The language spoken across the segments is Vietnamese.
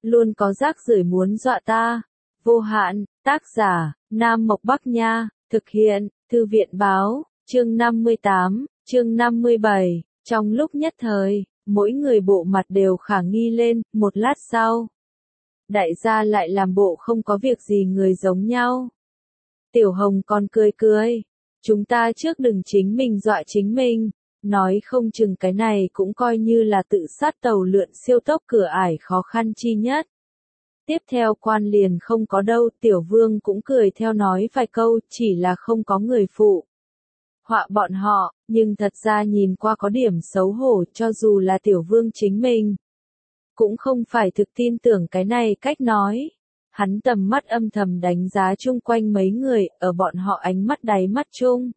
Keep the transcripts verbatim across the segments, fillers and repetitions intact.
luôn có rác rưởi muốn dọa ta. Vô hạn, tác giả, Nam Mộc Bắc Nha, thực hiện, Thư viện Báo, chương năm mươi tám, chương năm mươi bảy, trong lúc nhất thời, mỗi người bộ mặt đều khả nghi lên, một lát sau. Đại gia lại làm bộ không có việc gì người giống nhau. Tiểu Hồng còn cười cười, chúng ta trước đừng chính mình dọa chính mình, nói không chừng cái này cũng coi như là tự sát tàu lượn siêu tốc cửa ải khó khăn chi nhất. Tiếp theo quan liền không có đâu, Tiểu Vương cũng cười theo nói vài câu, chỉ là không có người phụ họa bọn họ, nhưng thật ra nhìn qua có điểm xấu hổ, cho dù là Tiểu Vương chính mình cũng không phải thực tin tưởng cái này cách nói. Hắn tầm mắt âm thầm đánh giá chung quanh mấy người, ở bọn họ ánh mắt đáy mắt chung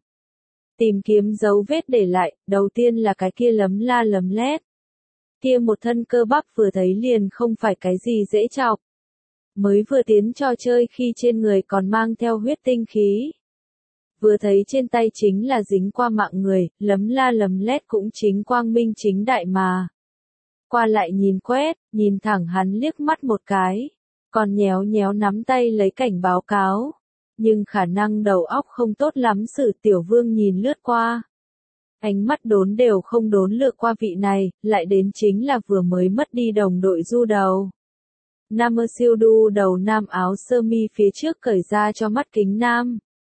tìm kiếm dấu vết để lại, đầu tiên là cái kia lấm la lấm lét. Kia một thân cơ bắp vừa thấy liền không phải cái gì dễ chọc. Mới vừa tiến trò chơi khi trên người còn mang theo huyết tinh khí. Vừa thấy trên tay chính là dính qua mạng người, lấm la lấm lét cũng chính quang minh chính đại mà. Qua lại nhìn quét, nhìn thẳng hắn liếc mắt một cái, còn nhéo nhéo nắm tay lấy cảnh báo cáo. Nhưng khả năng đầu óc không tốt lắm sự Tiểu Vương nhìn lướt qua. Ánh mắt đốn đều không đốn lựa qua vị này, lại đến chính là vừa mới mất đi đồng đội du đầu. Nam ơ siêu đu đầu nam áo sơ mi phía trước cởi ra cho mắt kính nam.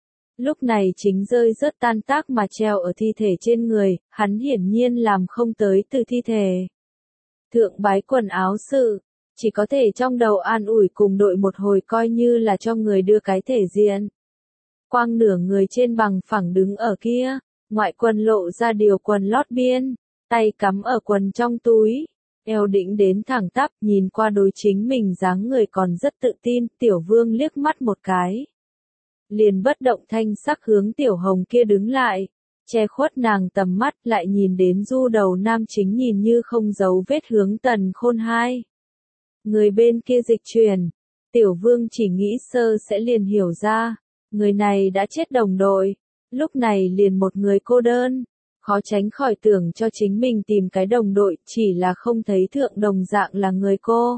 Lúc này chính rơi rớt tan tác mà treo ở thi thể trên người, hắn hiển nhiên làm không tới từ thi thể. Thượng bái quần áo sự, chỉ có thể trong đầu an ủi cùng đội một hồi coi như là cho người đưa cái thể diện. Quang nửa người trên bằng phẳng đứng ở kia, ngoại quần lộ ra điều quần lót biên, tay cắm ở quần trong túi, eo đĩnh đến thẳng tắp, nhìn qua đối chính mình dáng người còn rất tự tin, Tiểu Vương liếc mắt một cái. Liền bất động thanh sắc hướng Tiểu Hồng kia đứng lại, che khuất nàng tầm mắt lại nhìn đến du đầu nam chính nhìn như không giấu vết hướng Tần Khôn hai. Người bên kia dịch chuyển, Tiểu Vương chỉ nghĩ sơ sẽ liền hiểu ra, người này đã chết đồng đội, lúc này liền một người cô đơn, khó tránh khỏi tưởng cho chính mình tìm cái đồng đội, chỉ là không thấy thượng đồng dạng là người cô.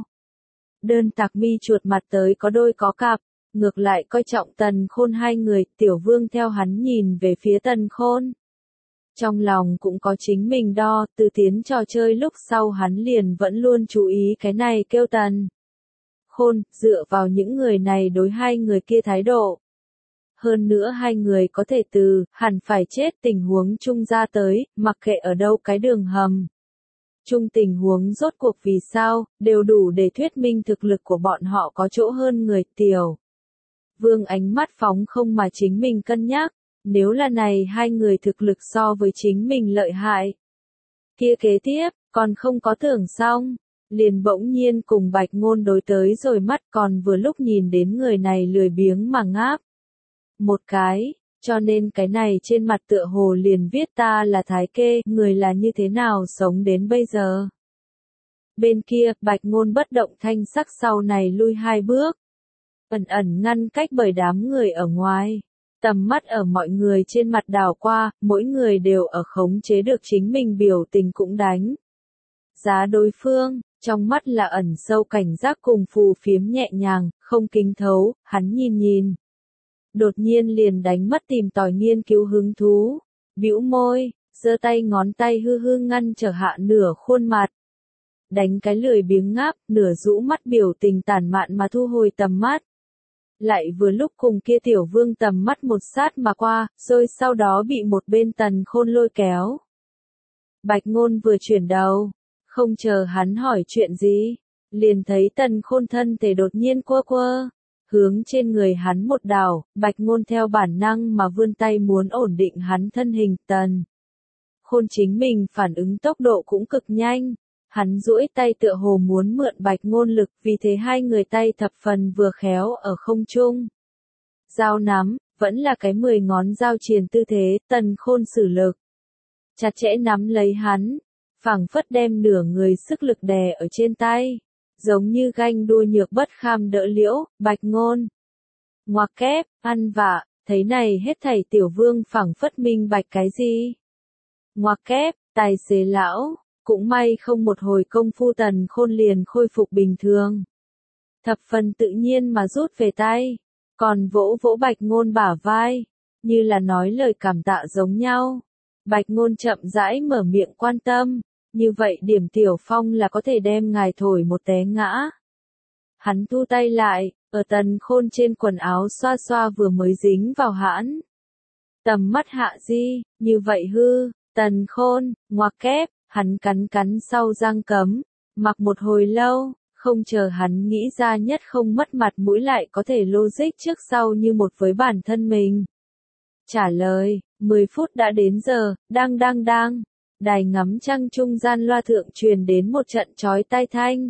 Đơn tạc mi chuột mặt tới có đôi có cặp, ngược lại coi trọng Tần Khôn hai người, Tiểu Vương theo hắn nhìn về phía Tần Khôn. Trong lòng cũng có chính mình đo, từ tiến trò chơi lúc sau hắn liền vẫn luôn chú ý cái này kêu Tần Khôn, dựa vào những người này đối hai người kia thái độ. Hơn nữa hai người có thể từ, hẳn phải chết tình huống chung ra tới, mặc kệ ở đâu cái đường hầm. Chung tình huống rốt cuộc vì sao, đều đủ để thuyết minh thực lực của bọn họ có chỗ hơn người. Tiểu Vương ánh mắt phóng không mà chính mình cân nhắc, nếu là này hai người thực lực so với chính mình lợi hại. Kia kế tiếp, còn không có tưởng xong, liền bỗng nhiên cùng Bạch Ngôn đối tới rồi mắt còn vừa lúc nhìn đến người này lười biếng mà ngáp. Một cái, cho nên cái này trên mặt tựa hồ liền viết ta là Thái Kê, người là như thế nào sống đến bây giờ. Bên kia, Bạch Ngôn bất động thanh sắc sau này lui hai bước. Ẩn ẩn ngăn cách bởi đám người ở ngoài. Tầm mắt ở mọi người trên mặt đảo qua, mỗi người đều ở khống chế được chính mình biểu tình cũng đánh giá đối phương, trong mắt là ẩn sâu cảnh giác cùng phù phiếm nhẹ nhàng, không kính thấu, hắn nhìn nhìn. Đột nhiên liền đánh mất tìm tòi nghiên cứu hứng thú, bĩu môi, giơ tay ngón tay hư hư ngăn trở hạ nửa khuôn mặt. Đánh cái lười biếng ngáp, nửa rũ mắt biểu tình tản mạn mà thu hồi tầm mắt. Lại vừa lúc cùng kia Tiểu Vương tầm mắt một sát mà qua, rồi sau đó bị một bên Tần Khôn lôi kéo. Bạch Ngôn vừa chuyển đầu, không chờ hắn hỏi chuyện gì, liền thấy Tần Khôn thân thể đột nhiên quơ quơ, hướng trên người hắn một đảo, Bạch Ngôn theo bản năng mà vươn tay muốn ổn định hắn thân hình. Tần Khôn chính mình phản ứng tốc độ cũng cực nhanh. Hắn duỗi tay tựa hồ muốn mượn Bạch Ngôn lực, vì thế hai người tay thập phần vừa khéo ở không trung. Dao nắm, vẫn là cái mười ngón dao triền tư thế, Tần Khôn sử lực. Chặt chẽ nắm lấy hắn, phảng phất đem nửa người sức lực đè ở trên tay. Giống như ganh đua nhược bất kham đỡ liễu, Bạch Ngôn. Ngoặc kép, ăn vạ, thấy này hết thảy Tiểu Vương phảng phất minh bạch cái gì. Ngoặc kép, tài xế lão. Cũng may không một hồi công phu Tần Khôn liền khôi phục bình thường. thập phần tự nhiên mà rút về tay, còn vỗ vỗ Bạch Ngôn bả vai, như là nói lời cảm tạ giống nhau. Bạch Ngôn chậm rãi mở miệng quan tâm, như vậy Điểm Tiểu Phong là có thể đem ngài thổi một té ngã. Hắn thu tay lại, ở Tần Khôn trên quần áo xoa xoa vừa mới dính vào hãn. Tầm mắt hạ di, như vậy hư, Tần Khôn, ngoặc kép, hắn cắn cắn sau răng cấm, mặc một hồi lâu, không chờ hắn nghĩ ra nhất không mất mặt mũi lại có thể logic trước sau như một với bản thân mình. Trả lời, mười phút đã đến giờ, đang đang đang, đài ngắm trăng trung gian loa thượng truyền đến một trận chói tai thanh.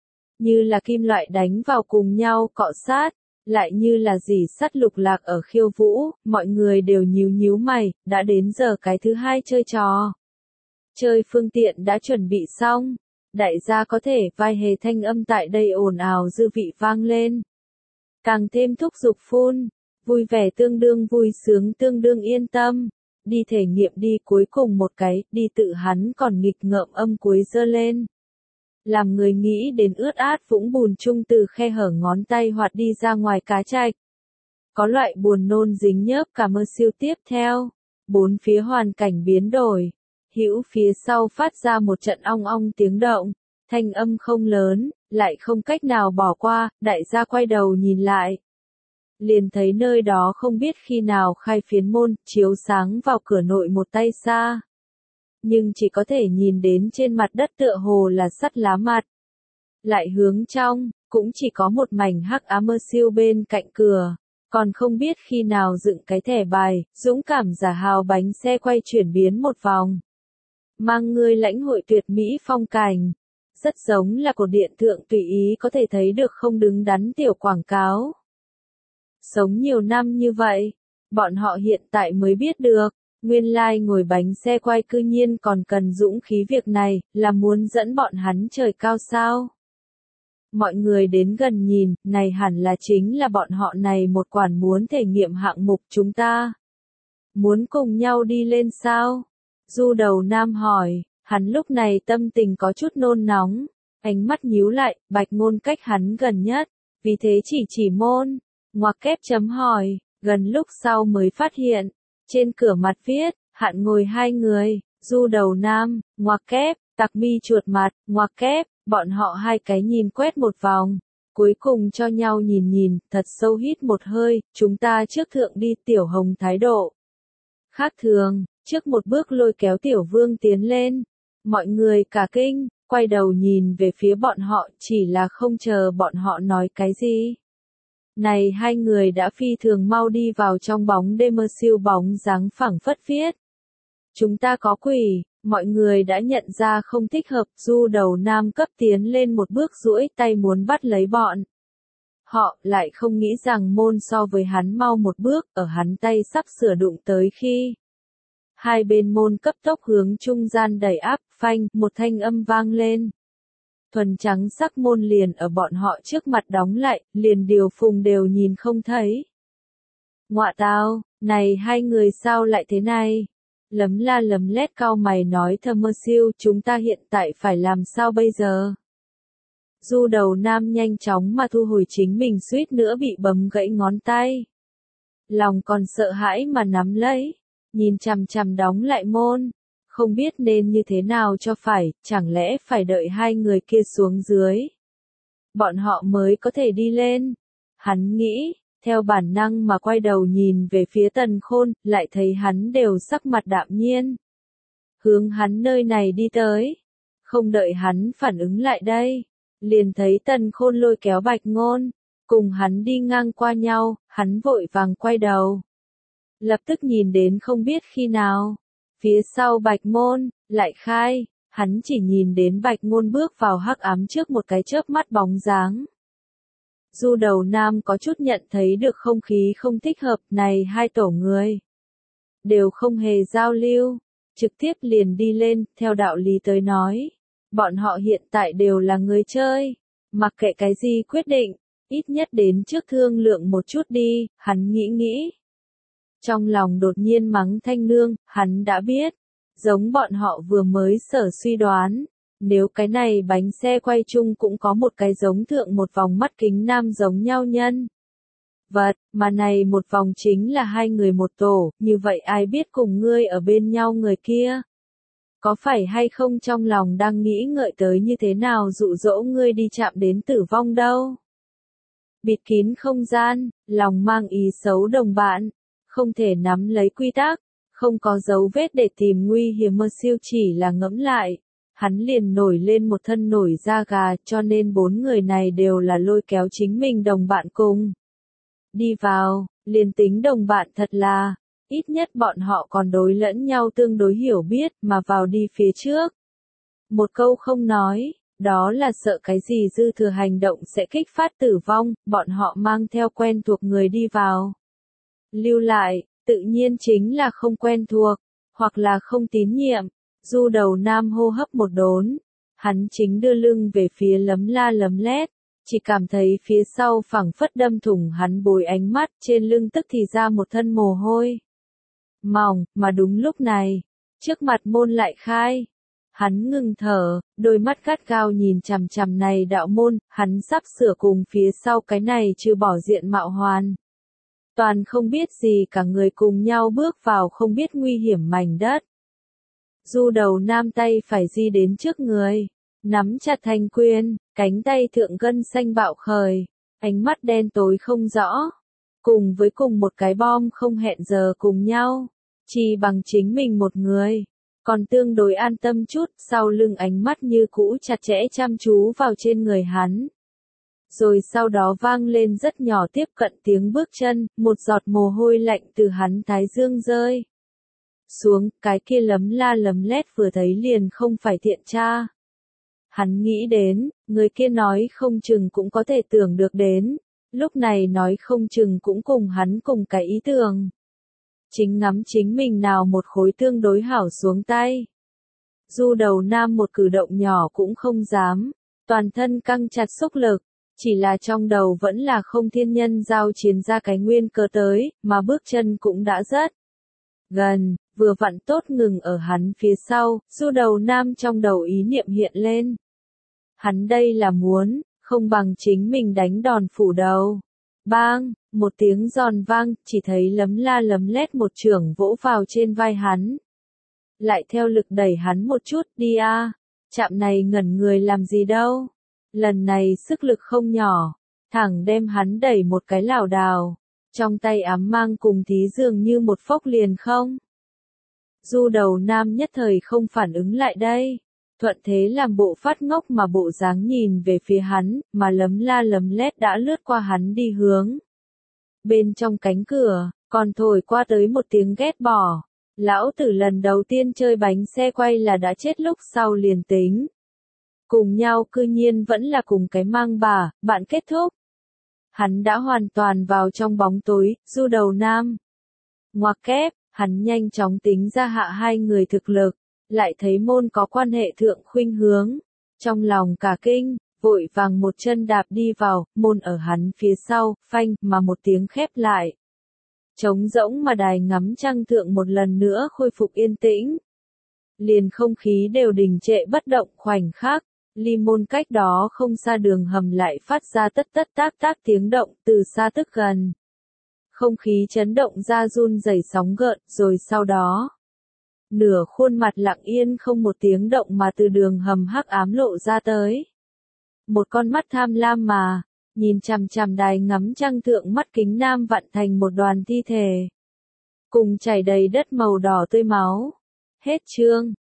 Như là kim loại đánh vào cùng nhau cọ sát, lại như là dỉ sắt lục lạc ở khiêu vũ, mọi người đều nhíu nhíu mày, đã đến giờ cái thứ hai chơi trò. Chơi phương tiện đã chuẩn bị xong, đại gia có thể vai hề thanh âm tại đây ồn ào dư vị vang lên. Càng thêm thúc giục phun, vui vẻ tương đương vui sướng tương đương yên tâm, đi thể nghiệm đi cuối cùng một cái, đi tự hắn còn nghịch ngợm âm cuối dơ lên. Làm người nghĩ đến ướt át vũng bùn chung từ khe hở ngón tay hoạt đi ra ngoài cá trạch. Có loại buồn nôn dính nhớp cả mơ siêu tiếp theo, bốn phía hoàn cảnh biến đổi, hữu phía sau phát ra một trận ong ong tiếng động, thanh âm không lớn, lại không cách nào bỏ qua, đại gia quay đầu nhìn lại. Liền thấy nơi đó không biết khi nào khai phiến môn, chiếu sáng vào cửa nội một tay xa. Nhưng chỉ có thể nhìn đến trên mặt đất tựa hồ là sắt lá mặt. Lại hướng trong, cũng chỉ có một mảnh hắc ám mơ siêu bên cạnh cửa, còn không biết khi nào dựng cái thẻ bài, dũng cảm giả hào bánh xe quay chuyển biến một vòng. Mang người lãnh hội tuyệt mỹ phong cảnh, rất giống là cột điện thượng tùy ý có thể thấy được không đứng đắn tiểu quảng cáo. Sống nhiều năm như vậy, bọn họ hiện tại mới biết được, nguyên lai like ngồi bánh xe quay cư nhiên còn cần dũng khí việc này, là muốn dẫn bọn hắn trời cao sao. Mọi người đến gần nhìn, này hẳn là chính là bọn họ này một quản muốn thể nghiệm hạng mục chúng ta. Muốn cùng nhau đi lên sao? Du Đầu Nam hỏi, hắn lúc này tâm tình có chút nôn nóng, ánh mắt nhíu lại, Bạch Ngôn cách hắn gần nhất, vì thế chỉ chỉ môn, ngoặc kép chấm hỏi, gần lúc sau mới phát hiện, trên cửa mặt viết, hạn ngồi hai người, Du Đầu Nam, ngoặc kép, tặc mi chuột mặt, ngoặc kép, bọn họ hai cái nhìn quét một vòng, cuối cùng cho nhau nhìn nhìn, thật sâu hít một hơi, chúng ta trước thượng đi. Tiểu Hồng thái độ khác thường, trước một bước lôi kéo Tiểu Vương tiến lên, mọi người cả kinh, quay đầu nhìn về phía bọn họ, chỉ là không chờ bọn họ nói cái gì. Này hai người đã phi thường mau đi vào trong bóng đêm mơ siêu bóng dáng phẳng phất viết. Chúng ta có quỷ, mọi người đã nhận ra không thích hợp, Du Đầu Nam cấp tiến lên một bước duỗi tay muốn bắt lấy bọn. Họ lại không nghĩ rằng môn so với hắn mau một bước, ở hắn tay sắp sửa đụng tới khi. Hai bên môn cấp tốc hướng trung gian đẩy áp, phanh, một thanh âm vang lên. Thuần trắng sắc môn liền ở bọn họ trước mặt đóng lại, liền điều phùng đều nhìn không thấy. Ngọa tao, này hai người sao lại thế này? Lấm la lấm lét cau mày nói thầm mơ siêu, chúng ta hiện tại phải làm sao bây giờ? Du Đầu Nam nhanh chóng mà thu hồi chính mình suýt nữa bị bấm gãy ngón tay. Lòng còn sợ hãi mà nắm lấy, nhìn chằm chằm đóng lại môn. Không biết nên như thế nào cho phải, chẳng lẽ phải đợi hai người kia xuống dưới. Bọn họ mới có thể đi lên. Hắn nghĩ, theo bản năng mà quay đầu nhìn về phía Tần Khôn, lại thấy hắn đều sắc mặt đạm nhiên. Hướng hắn nơi này đi tới. Không đợi hắn phản ứng lại đây. Liền thấy Tần Khôn lôi kéo Bạch Ngôn, cùng hắn đi ngang qua nhau, hắn vội vàng quay đầu. Lập tức nhìn đến không biết khi nào. Phía sau Bạch Môn, lại khai, hắn chỉ nhìn đến Bạch Ngôn bước vào hắc ám trước một cái chớp mắt bóng dáng. Du Đầu Nam có chút nhận thấy được không khí không thích hợp, này hai tổ người. Đều không hề giao lưu, trực tiếp liền đi lên, theo đạo lý tới nói. Bọn họ hiện tại đều là người chơi, mặc kệ cái gì quyết định, ít nhất đến trước thương lượng một chút đi, hắn nghĩ nghĩ. Trong lòng đột nhiên mắng Thanh Nương, hắn đã biết, giống bọn họ vừa mới sở suy đoán, Nếu cái này bánh xe quay chung cũng có một cái giống thượng một vòng mắt kính nam giống nhau nhân vật, mà này một vòng chính là hai người một tổ, như vậy ai biết cùng ngươi ở bên nhau người kia có phải hay không trong lòng đang nghĩ ngợi tới như thế nào dụ dỗ ngươi đi chạm đến tử vong đâu. Bịt kín không gian, lòng mang ý xấu đồng bạn, không thể nắm lấy quy tắc, không có dấu vết để tìm nguy hiểm mơ siêu chỉ là ngẫm lại. Hắn liền nổi lên một thân nổi da gà, cho nên bốn người này đều là lôi kéo chính mình đồng bạn cùng đi vào, liền tính đồng bạn thật là, ít nhất bọn họ còn đối lẫn nhau tương đối hiểu biết mà vào đi phía trước. Một câu không nói, đó là sợ cái gì dư thừa hành động sẽ kích phát tử vong, bọn họ mang theo quen thuộc người đi vào. Lưu lại, tự nhiên chính là không quen thuộc, hoặc là không tín nhiệm. Du Đầu Nam hô hấp một đốn, hắn chính đưa lưng về phía lấm la lấm lét, chỉ cảm thấy phía sau phẳng phất đâm thủng hắn bồi ánh mắt, trên lưng tức thì ra một thân mồ hôi mỏng, mà đúng lúc này, trước mặt môn lại khai. Hắn ngừng thở, đôi mắt gắt gao nhìn chằm chằm này đạo môn, hắn sắp sửa cùng phía sau cái này trừ bỏ diện mạo hoàn. Toàn không biết gì cả người cùng nhau bước vào không biết nguy hiểm mảnh đất. Du Đầu Nam tay phải di đến trước người, nắm chặt thành quyền, cánh tay thượng gân xanh bạo khởi, ánh mắt đen tối không rõ, cùng với cùng một cái bom không hẹn giờ cùng nhau, chỉ bằng chính mình một người, còn tương đối an tâm chút, sau lưng ánh mắt như cũ chặt chẽ chăm chú vào trên người hắn. Rồi sau đó vang lên rất nhỏ tiếp cận tiếng bước chân, một giọt mồ hôi lạnh từ hắn thái dương rơi xuống, cái kia lấm la lấm lét vừa thấy liền không phải thiện tra. Hắn nghĩ đến, người kia nói không chừng cũng có thể tưởng được đến, lúc này nói không chừng cũng cùng hắn cùng cái ý tưởng. Chính ngắm chính mình nào một khối tương đối hảo xuống tay. Du Đầu Nam một cử động nhỏ cũng không dám, toàn thân căng chặt xúc lực, chỉ là trong đầu vẫn là không thiên nhân giao chiến ra cái nguyên cơ tới, mà bước chân cũng đã rất gần, vừa vặn tốt ngừng ở hắn phía sau, Du Đầu Nam trong đầu ý niệm hiện lên. Hắn đây là muốn, không bằng chính mình đánh đòn phủ đầu. Bang, một tiếng giòn vang, chỉ thấy lấm la lấm lét một chưởng vỗ vào trên vai hắn. Lại theo lực đẩy hắn một chút, đi a, chạm này ngẩn người làm gì đâu. Lần này sức lực không nhỏ, thẳng đem hắn đẩy một cái lảo đảo, trong tay ám mang cùng thí dường như một phốc liền không. Du Đầu Nam nhất thời không phản ứng lại đây, thuận thế làm bộ phát ngốc mà bộ dáng nhìn về phía hắn, mà lấm la lấm lét đã lướt qua hắn đi hướng. Bên trong cánh cửa, còn thổi qua tới một tiếng ghét bỏ. Lão tử lần đầu tiên chơi bánh xe quay là đã chết lúc sau liền tính. Cùng nhau cư nhiên vẫn là cùng cái mang bà, bạn kết thúc. Hắn đã hoàn toàn vào trong bóng tối, Du Đầu Nam. Ngoặc kép, hắn nhanh chóng tính ra hạ hai người thực lực, lại thấy môn có quan hệ thượng khuynh hướng. Trong lòng cả kinh, vội vàng một chân đạp đi vào, môn ở hắn phía sau, phanh, mà một tiếng khép lại. Trống rỗng mà đài ngắm trăng thượng một lần nữa khôi phục yên tĩnh. Liền không khí đều đình trệ bất động khoảnh khắc, ly môn cách đó không xa đường hầm lại phát ra tất tất tác tác tiếng động từ xa tức gần. Không khí chấn động ra run rẩy sóng gợn, rồi sau đó, nửa khuôn mặt lặng yên không một tiếng động mà từ đường hầm hắc ám lộ ra tới. Một con mắt tham lam mà, nhìn chằm chằm đài ngắm trăng thượng mắt kính nam vặn thành một đoàn thi thể. Cùng chảy đầy đất màu đỏ tươi máu. Hết chương.